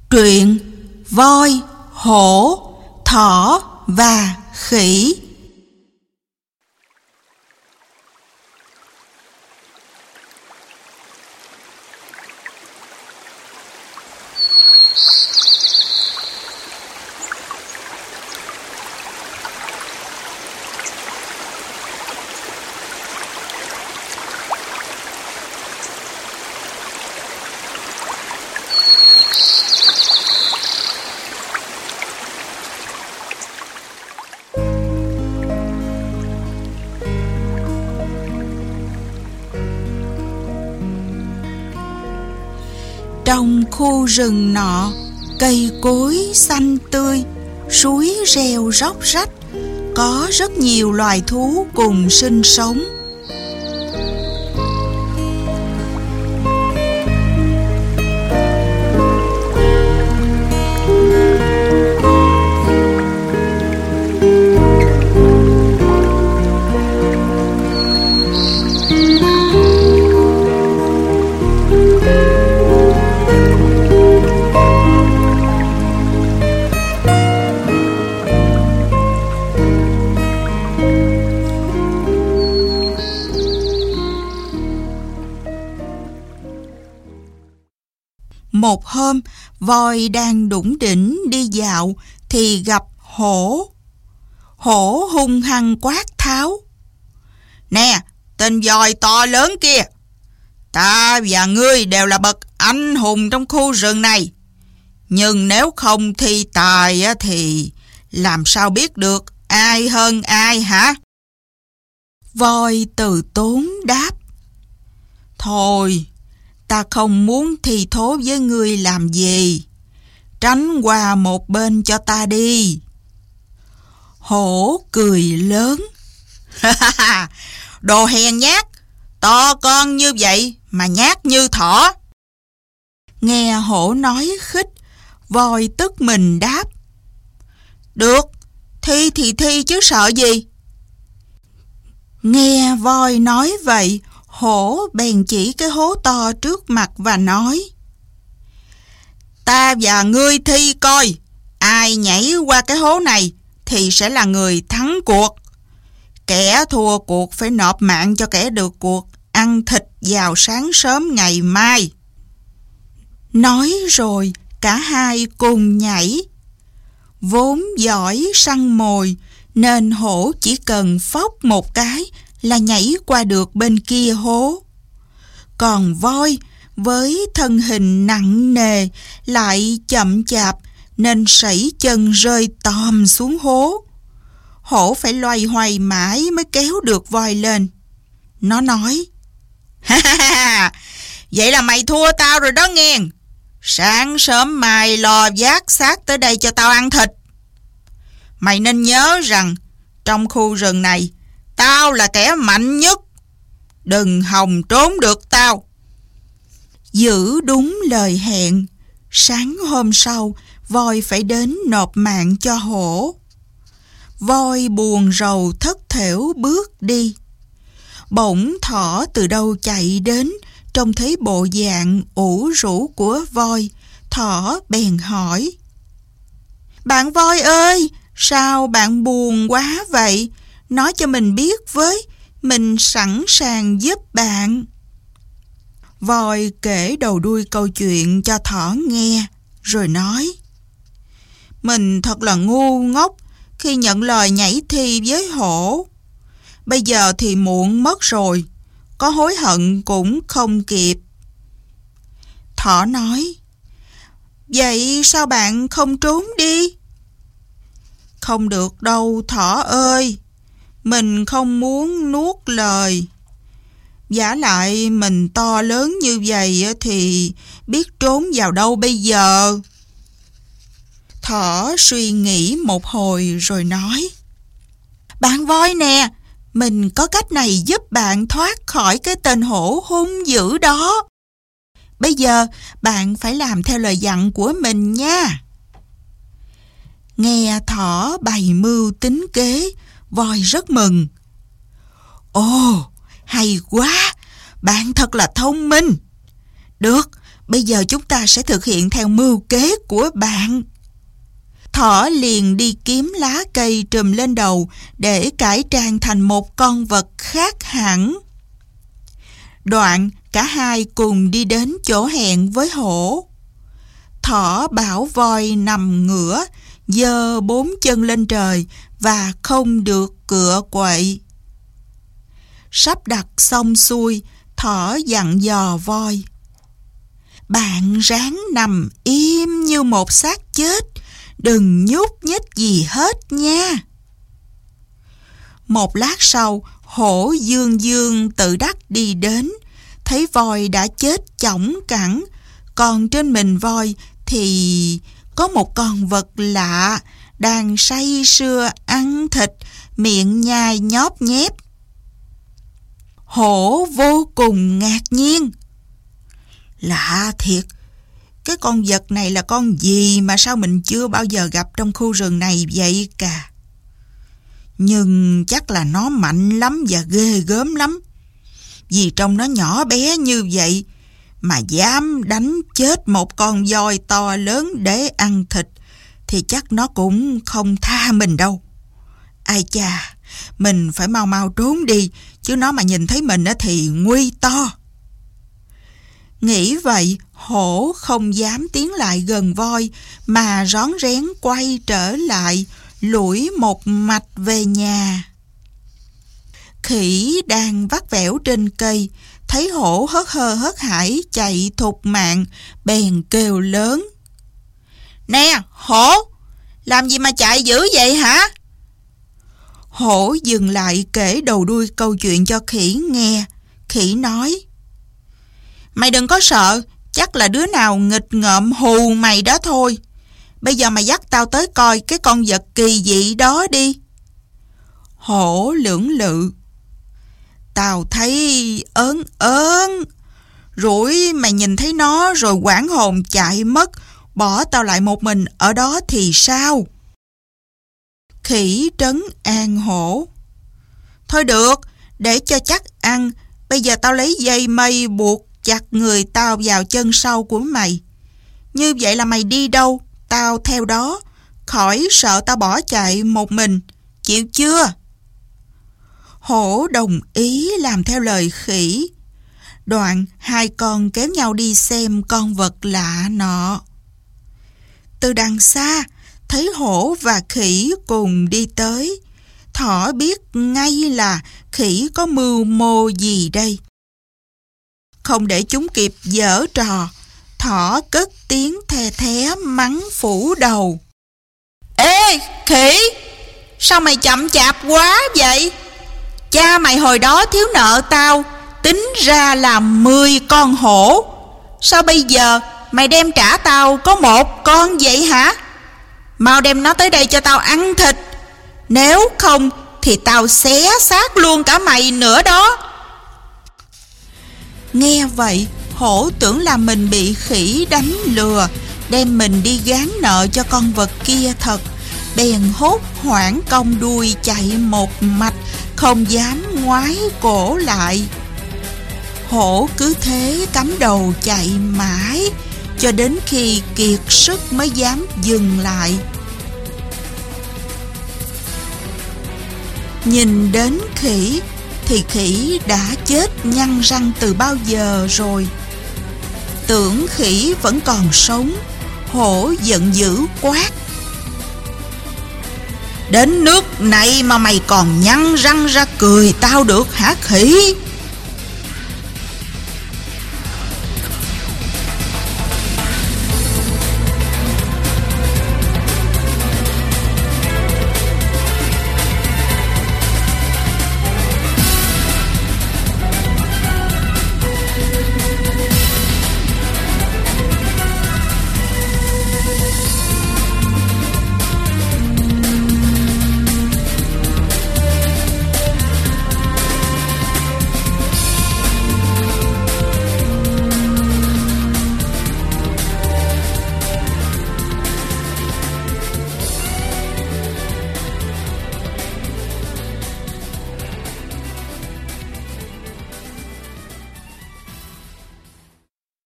Truyện Voi, Hổ, Thỏ và Khỉ. Trong khu rừng nọ, cây cối xanh tươi, suối reo róc rách, có rất nhiều loài thú cùng sinh sống. Một hôm, voi đang đủng đỉnh đi dạo thì gặp hổ. Hổ hung hăng quát tháo: "Nè, tên voi to lớn kia! Ta và ngươi đều là bậc anh hùng trong khu rừng này. Nhưng nếu không thi tài thì làm sao biết được ai hơn ai hả?" Voi từ tốn đáp: "Thôi, ta không muốn thi thố với ngươi làm gì. Tránh qua một bên cho ta đi." Hổ cười lớn: "Đồ hèn nhát, to con như vậy mà nhát như thỏ." Nghe hổ nói khích, voi tức mình đáp: "Được, thi thì thi chứ sợ gì." Nghe voi nói vậy, hổ bèn chỉ cái hố to trước mặt và nói: "Ta và ngươi thi coi, ai nhảy qua cái hố này thì sẽ là người thắng cuộc. Kẻ thua cuộc phải nộp mạng cho kẻ được cuộc ăn thịt vào sáng sớm ngày mai." Nói rồi cả hai cùng nhảy. Vốn giỏi săn mồi nên hổ chỉ cần phốc một cái là nhảy qua được bên kia hố. Còn voi với thân hình nặng nề lại chậm chạp nên sẩy chân rơi tòm xuống hố. Hổ phải loay hoay mãi mới kéo được voi lên. Nó nói: "Ha ha ha, vậy là mày thua tao rồi đó nghe. Sáng sớm mai lò vác xác tới đây cho tao ăn thịt. Mày nên nhớ rằng trong khu rừng này tao là kẻ mạnh nhất. Đừng hòng trốn được tao." Giữ đúng lời hẹn, sáng hôm sau voi phải đến nộp mạng cho hổ. Voi buồn rầu thất thểu bước đi. Bỗng thỏ từ đâu chạy đến, trông thấy bộ dạng ủ rũ của voi, thỏ bèn hỏi: "Bạn voi ơi, sao bạn buồn quá vậy? Nói cho mình biết với, mình sẵn sàng giúp bạn." Voi kể đầu đuôi câu chuyện cho thỏ nghe, rồi nói: "Mình thật là ngu ngốc khi nhận lời nhảy thi với hổ. Bây giờ thì muộn mất rồi, có hối hận cũng không kịp." Thỏ nói: "Vậy sao bạn không trốn đi?" "Không được đâu thỏ ơi, mình không muốn nuốt lời. Vả lại mình to lớn như vậy thì biết trốn vào đâu bây giờ." Thỏ suy nghĩ một hồi rồi nói: "Bạn voi nè, mình có cách này giúp bạn thoát khỏi cái tên hổ hung dữ đó. Bây giờ bạn phải làm theo lời dặn của mình nha." Nghe thỏ bày mưu tính kế, voi rất mừng. "Ồ, hay quá, bạn thật là thông minh. Được, bây giờ chúng ta sẽ thực hiện theo mưu kế của bạn. Thỏ liền đi kiếm lá cây trùm lên đầu để cải trang thành một con vật khác hẳn. Đoạn cả hai cùng đi đến chỗ hẹn với hổ. Thỏ bảo voi nằm ngửa, giơ 4 chân lên trời và không được cựa quậy. Sắp đặt xong xuôi, thỏ dặn dò voi: bạn ráng nằm im như một xác chết, đừng nhúc nhích gì hết nha. Một lát sau, hổ dương dương tự đắc đi đến, thấy voi đã chết chõng cẳng, còn trên mình voi thì có một con vật lạ đang say sưa ăn thịt, miệng nhai nhóp nhép. Hổ vô cùng ngạc nhiên. Lạ thiệt, cái con vật này là con gì mà sao mình chưa bao giờ gặp trong khu rừng này vậy cả. Nhưng chắc là nó mạnh lắm và ghê gớm lắm. Vì trông nó nhỏ bé như vậy mà dám đánh chết một con voi to lớn để ăn thịt thì chắc nó cũng không tha mình đâu. Ai chà, mình phải mau mau trốn đi, chứ nó mà nhìn thấy mình thì nguy to. Nghĩ vậy, hổ không dám tiến lại gần voi mà rón rén quay trở lại, lủi một mạch về nhà. Khỉ đang vắt vẻo trên cây, thấy hổ hớt hơ hớt hải chạy thục mạng, bèn kêu lớn: Nè, hổ, làm gì mà chạy dữ vậy hả? Hổ dừng lại kể đầu đuôi câu chuyện cho khỉ nghe. Khỉ nói: Mày đừng có sợ, chắc là đứa nào nghịch ngợm hù mày đó thôi. Bây giờ mày dắt tao tới coi cái con vật kỳ dị đó đi. Hổ lưỡng lự: Tao thấy ớn ớn, rủi mày nhìn thấy nó rồi hoảng hồn chạy mất, bỏ tao lại một mình ở đó thì sao? Khỉ trấn an hổ: Thôi được, để cho chắc ăn, bây giờ tao lấy dây mây buộc chặt người tao vào chân sau của mày. Như vậy là mày đi đâu, tao theo đó, khỏi sợ tao bỏ chạy một mình, chịu chưa? Hổ đồng ý làm theo lời khỉ. Đoạn hai con kéo nhau đi xem con vật lạ nọ. Từ đằng xa, thấy hổ và khỉ cùng đi tới, thỏ biết ngay là khỉ có mưu mô gì đây. Không để chúng kịp giở trò, thỏ cất tiếng the thé mắng phủ đầu: Ê khỉ, sao mày chậm chạp quá vậy? Cha mày hồi đó thiếu nợ tao, tính ra là 10 con hổ. Sao bây giờ mày đem trả tao có 1 con vậy hả? Mau đem nó tới đây cho tao ăn thịt, nếu không thì tao xé xác luôn cả mày nữa đó. Nghe vậy, hổ tưởng là mình bị khỉ đánh lừa, đem mình đi gán nợ cho con vật kia thật, bèn hốt hoảng cong đuôi chạy một mạch, không dám ngoái cổ lại. Hổ cứ thế cắm đầu chạy mãi, cho đến khi kiệt sức mới dám dừng lại. Nhìn đến khỉ thì khỉ đã chết nhăn răng từ bao giờ rồi. Tưởng khỉ vẫn còn sống, hổ giận dữ quát: Đến nước này mà mày còn nhăn răng ra cười tao được hả khỉ?